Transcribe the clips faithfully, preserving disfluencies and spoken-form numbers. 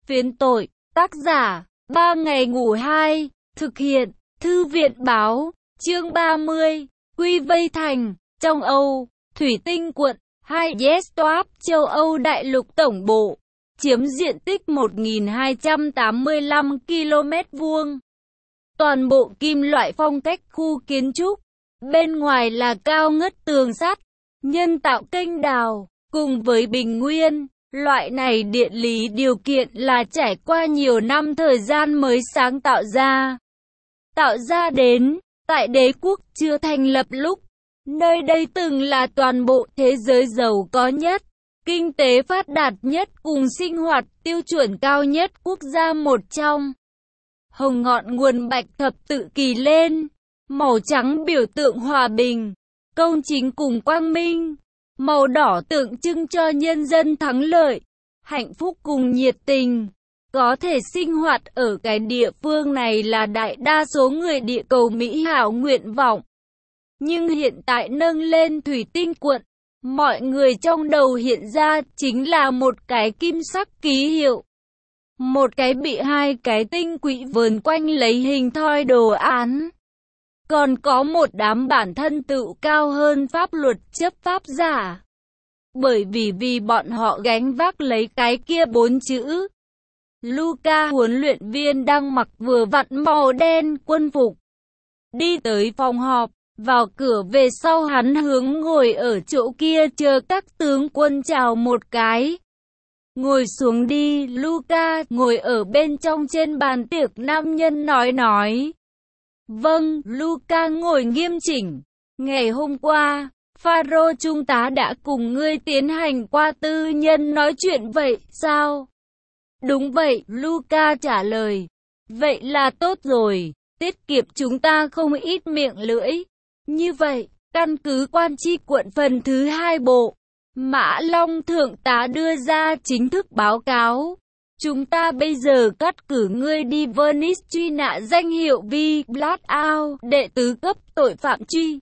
Phiến tội, tác giả, ba ngày ngủ hai, thực hiện, Thư viện báo, chương ba mươi, Quy vây thành, trong Âu, Thủy Tinh quận, hai Yestop, châu Âu đại lục tổng bộ, chiếm diện tích một nghìn hai trăm tám mươi lăm ki lô mét vuông. Toàn bộ kim loại phong cách khu kiến trúc, bên ngoài là cao ngất tường sắt, nhân tạo kênh đào, cùng với bình nguyên. Loại này địa lý điều kiện là trải qua nhiều năm thời gian mới sáng tạo ra. Tạo ra đến, tại đế quốc chưa thành lập lúc, nơi đây từng là toàn bộ thế giới giàu có nhất, kinh tế phát đạt nhất cùng sinh hoạt tiêu chuẩn cao nhất quốc gia một trong. Hồng ngọn nguồn bạch thập tự kỳ lên, màu trắng biểu tượng hòa bình, công chính cùng quang minh. Màu đỏ tượng trưng cho nhân dân thắng lợi, hạnh phúc cùng nhiệt tình. Có thể sinh hoạt ở cái địa phương này là đại đa số người địa cầu Mỹ hảo nguyện vọng. Nhưng hiện tại nâng lên Thủy Tinh quận, mọi người trong đầu hiện ra chính là một cái kim sắc ký hiệu. Một cái bị hai cái tinh quỹ vờn quanh lấy hình thoi đồ án. Còn có một đám bản thân tự cao hơn pháp luật chấp pháp giả. Bởi vì vì bọn họ gánh vác lấy cái kia bốn chữ. Luca huấn luyện viên đang mặc vừa vặn màu đen quân phục. Đi tới phòng họp, vào cửa về sau hắn hướng ngồi ở chỗ kia chờ các tướng quân chào một cái. Ngồi xuống đi, Luca ngồi ở bên trong trên bàn tiệc nam nhân nói nói. Vâng, Luca ngồi nghiêm chỉnh. Ngày hôm qua, Pharaoh trung tá đã cùng ngươi tiến hành qua tư nhân nói chuyện vậy, sao? Đúng vậy, Luca trả lời. Vậy là tốt rồi, tiết kiệm chúng ta không ít miệng lưỡi. Như vậy, căn cứ quan tri quận phần thứ hai bộ, Mã Long thượng tá đưa ra chính thức báo cáo. Chúng ta bây giờ cắt cử ngươi đi Venice truy nã danh hiệu Vi Blackout, đệ tứ cấp tội phạm truy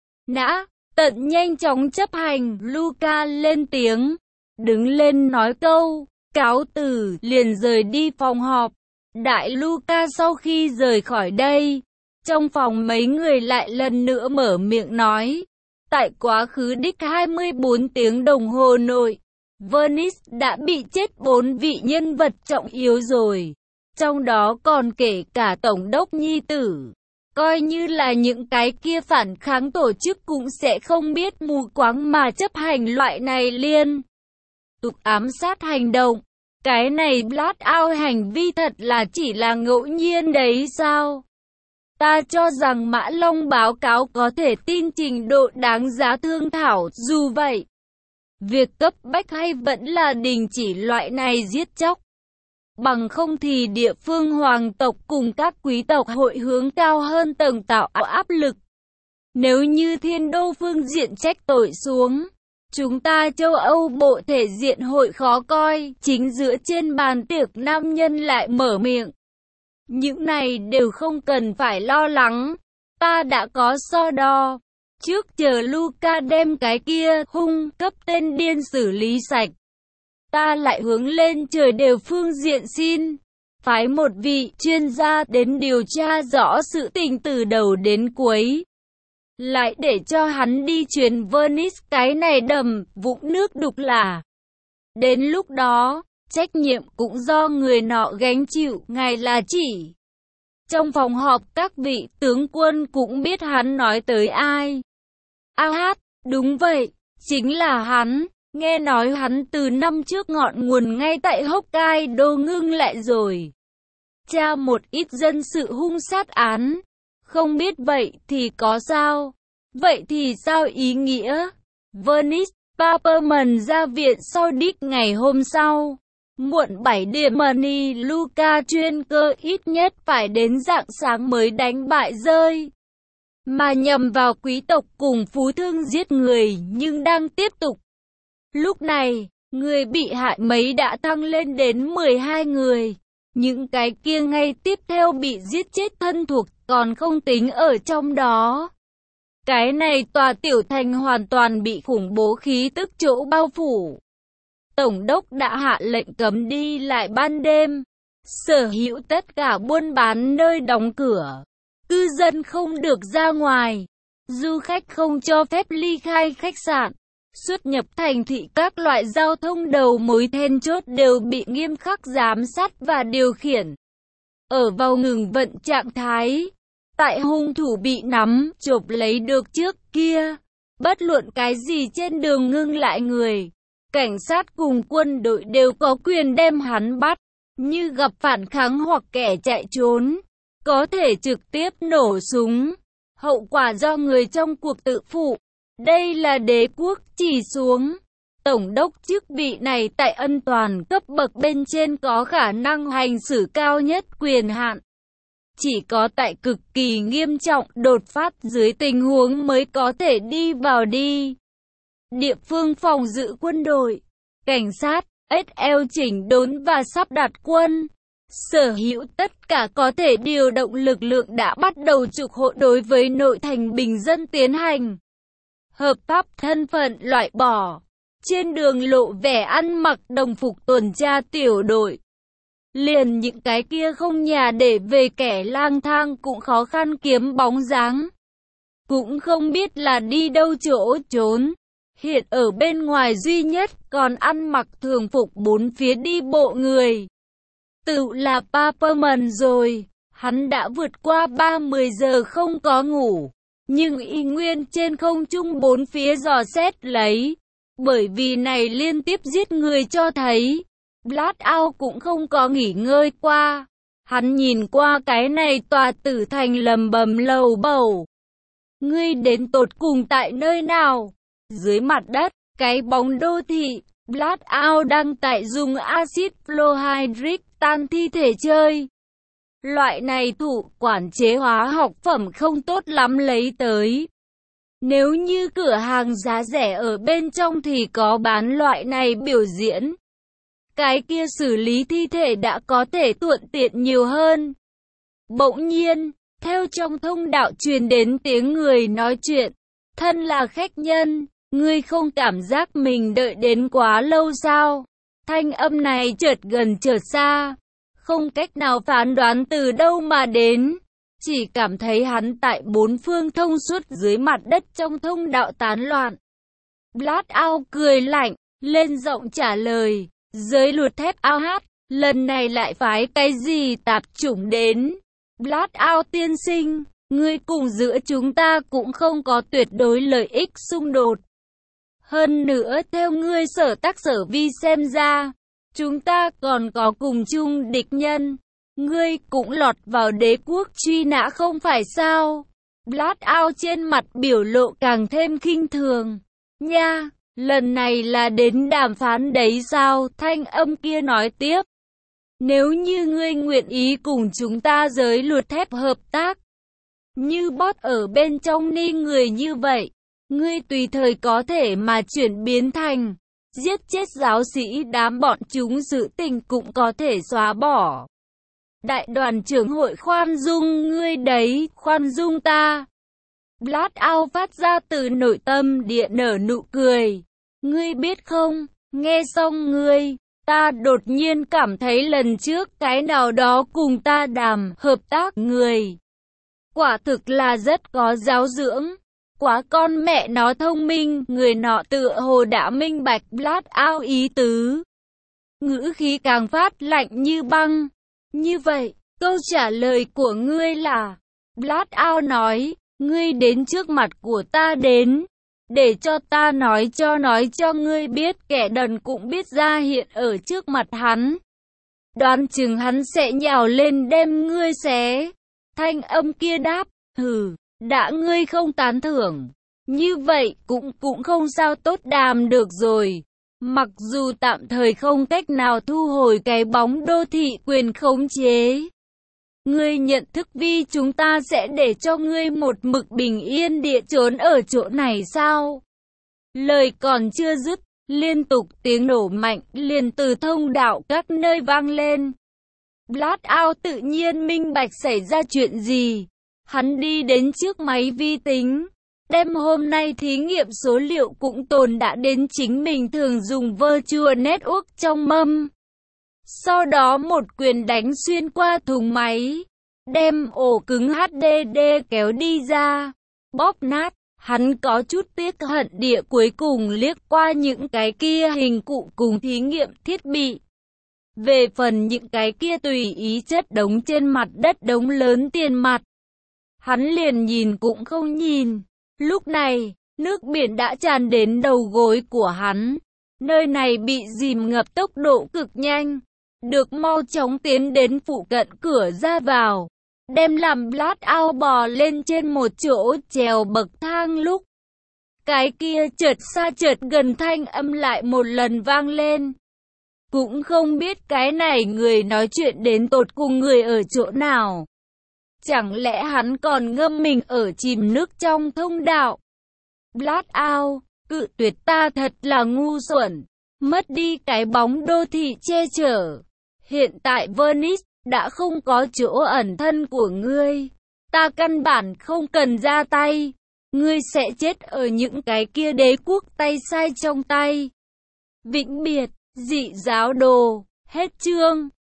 nã, tận nhanh chóng chấp hành. Luca lên tiếng, đứng lên nói câu, cáo từ, liền rời đi phòng họp. Đại Luca sau khi rời khỏi đây, trong phòng mấy người lại lần nữa mở miệng nói, tại quá khứ đích hai mươi bốn tiếng đồng hồ nội, Venice đã bị chết bốn vị nhân vật trọng yếu rồi, trong đó còn kể cả Tổng đốc nhi tử. Coi như là những cái kia phản kháng tổ chức cũng sẽ không biết mù quáng mà chấp hành loại này liên tục ám sát hành động. Cái này Blackout hành vi thật là chỉ là ngẫu nhiên đấy sao? Ta cho rằng Mã Long báo cáo có thể tin trình độ đáng giá thương thảo. Dù vậy, việc cấp bách hay vẫn là đình chỉ loại này giết chóc. Bằng không thì địa phương hoàng tộc cùng các quý tộc hội hướng cao hơn tầng tạo áp lực. Nếu như thiên đô phương diện trách tội xuống, chúng ta châu Âu bộ thể diện hội khó coi. Chính giữa trên bàn tiệc nam nhân lại mở miệng. Những này đều không cần phải lo lắng, ta đã có so đo. Trước chờ Luca đem cái kia hung cấp tên điên xử lý sạch, ta lại hướng lên trời đều phương diện xin phái một vị chuyên gia đến điều tra rõ sự tình từ đầu đến cuối. Lại để cho hắn đi truyền Venice cái này đầm vũng nước đục là. Đến lúc đó, trách nhiệm cũng do người nọ gánh chịu, ngài là chỉ. Trong phòng họp các vị tướng quân cũng biết hắn nói tới ai. A hát, đúng vậy, chính là hắn. Nghe nói hắn từ năm trước ngọn nguồn ngay tại Hokkaido ngưng lại rồi. Tra một ít dân sự hung sát án. Không biết vậy thì có sao? Vậy thì sao ý nghĩa? Venice, Paperman ra viện sau đích ngày hôm sau. Muộn bảy điểm money, Luca chuyên cơ ít nhất phải đến rạng sáng mới đánh bại rơi. Mà nhầm vào quý tộc cùng phú thương giết người nhưng đang tiếp tục. Lúc này, người bị hại mấy đã tăng lên đến mười hai người. Những cái kia ngay tiếp theo bị giết chết thân thuộc còn không tính ở trong đó. Cái này tòa tiểu thành hoàn toàn bị khủng bố khí tức chỗ bao phủ. Tổng đốc đã hạ lệnh cấm đi lại ban đêm, sở hữu tất cả buôn bán nơi đóng cửa, cư dân không được ra ngoài, du khách không cho phép ly khai khách sạn, xuất nhập thành thị, các loại giao thông đầu mối then chốt đều bị nghiêm khắc giám sát và điều khiển. Ở vào ngừng vận trạng thái, tại hung thủ bị nắm, chộp lấy được trước kia, bất luận cái gì trên đường ngưng lại người, cảnh sát cùng quân đội đều có quyền đem hắn bắt, như gặp phản kháng hoặc kẻ chạy trốn, có thể trực tiếp nổ súng, hậu quả do người trong cuộc tự phụ. Đây là đế quốc chỉ xuống. Tổng đốc chức vị này tại ân toàn cấp bậc bên trên có khả năng hành xử cao nhất quyền hạn. Chỉ có tại cực kỳ nghiêm trọng đột phát dưới tình huống mới có thể đi vào đi. Địa phương phòng giữ quân đội, cảnh sát, ét lờ chỉnh đốn và sắp đặt quân. Sở hữu tất cả có thể điều động lực lượng đã bắt đầu trục hộ đối với nội thành bình dân tiến hành. Hợp pháp thân phận loại bỏ. Trên đường lộ vẻ ăn mặc đồng phục tuần tra tiểu đội. Liền những cái kia không nhà để về kẻ lang thang cũng khó khăn kiếm bóng dáng. Cũng không biết là đi đâu chỗ trốn. Hiện ở bên ngoài duy nhất còn ăn mặc thường phục bốn phía đi bộ người. Tự là Paperman rồi. Hắn đã vượt qua ba mươi giờ không có ngủ. Nhưng y nguyên trên không trung bốn phía dò xét lấy. Bởi vì này liên tiếp giết người cho thấy. Blackout cũng không có nghỉ ngơi qua. Hắn nhìn qua cái này tòa tử thành lầm bầm lầu bầu. Ngươi đến tột cùng tại nơi nào? Dưới mặt đất, cái bóng đô thị. Blackout đang tại dùng axit fluorhydric tan thi thể chơi. Loại này thụ quản chế hóa học phẩm không tốt lắm lấy tới. Nếu như cửa hàng giá rẻ ở bên trong thì có bán loại này biểu diễn. Cái kia xử lý thi thể đã có thể thuận tiện nhiều hơn. Bỗng nhiên, theo trong thông đạo truyền đến tiếng người nói chuyện. Thân là khách nhân, ngươi không cảm giác mình đợi đến quá lâu sao? Thanh âm này chợt gần chợt xa. Không cách nào phán đoán từ đâu mà đến. Chỉ cảm thấy hắn tại bốn phương thông suốt dưới mặt đất trong thông đạo tán loạn. Blackout cười lạnh, lên giọng trả lời. Giới luật thép ao hát, lần này lại phái cái gì tạp chủng đến? Blackout tiên sinh, ngươi cùng giữa chúng ta cũng không có tuyệt đối lợi ích xung đột. Hơn nữa theo ngươi sở tác sở vi xem ra, chúng ta còn có cùng chung địch nhân. Ngươi cũng lọt vào đế quốc truy nã không phải sao? Blackout trên mặt biểu lộ càng thêm khinh thường. Nha, lần này là đến đàm phán đấy sao? Thanh âm kia nói tiếp. Nếu như ngươi nguyện ý cùng chúng ta giới luật thép hợp tác, như bot ở bên trong ni người như vậy, ngươi tùy thời có thể mà chuyển biến thành giết chết giáo sĩ, đám bọn chúng sự tình cũng có thể xóa bỏ. Đại đoàn trưởng hội khoan dung ngươi đấy, khoan dung ta. Blackout phát ra từ nội tâm địa nở nụ cười. Ngươi biết không, nghe xong ngươi, ta đột nhiên cảm thấy lần trước cái nào đó cùng ta đàm hợp tác người. Quả thực là rất có giáo dưỡng. Quá con mẹ nó thông minh, người nọ tựa hồ đã minh bạch Blackout ý tứ. Ngữ khí càng phát lạnh như băng. Như vậy, câu trả lời của ngươi là, Blackout nói, ngươi đến trước mặt của ta đến, để cho ta nói cho nói cho ngươi biết kẻ đần cũng biết ra hiện ở trước mặt hắn. Đoán chừng hắn sẽ nhào lên đem ngươi xé. Thanh âm kia đáp, hừ, đã ngươi không tán thưởng, như vậy cũng cũng không sao tốt đàm được rồi. Mặc dù tạm thời không cách nào thu hồi cái bóng đô thị quyền khống chế. Ngươi nhận thức vi chúng ta sẽ để cho ngươi một mực bình yên địa trốn ở chỗ này sao? Lời còn chưa dứt, liên tục tiếng nổ mạnh liền từ thông đạo các nơi vang lên. Blackout tự nhiên minh bạch xảy ra chuyện gì. Hắn đi đến trước máy vi tính, Đêm hôm nay thí nghiệm số liệu cũng tồn đã đến chính mình thường dùng Virtual Network trong mâm. Sau đó một quyền đánh xuyên qua thùng máy, đem ổ cứng hát đê đê kéo đi ra, bóp nát. Hắn có chút tiếc hận địa cuối cùng liếc qua những cái kia hình cụ cùng thí nghiệm thiết bị. Về phần những cái kia tùy ý chất đống trên mặt đất đống lớn tiền mặt, hắn liền nhìn cũng không nhìn. Lúc này, nước biển đã tràn đến đầu gối của hắn. Nơi này bị dìm ngập tốc độ cực nhanh. Được mau chóng tiến đến phụ cận cửa ra vào. Đem làm Blackout bò lên trên một chỗ trèo bậc thang lúc. Cái kia chợt xa chợt gần thanh âm lại một lần vang lên. Cũng không biết cái này người nói chuyện đến tột cùng người ở chỗ nào. Chẳng lẽ hắn còn ngâm mình ở chìm nước trong thông đạo? Blackout, cự tuyệt ta thật là ngu xuẩn. Mất đi cái bóng đô thị che chở. Hiện tại Venice đã không có chỗ ẩn thân của ngươi. Ta căn bản không cần ra tay. Ngươi sẽ chết ở những cái kia đế quốc tay sai trong tay. Vĩnh biệt, dị giáo đồ, hết chương.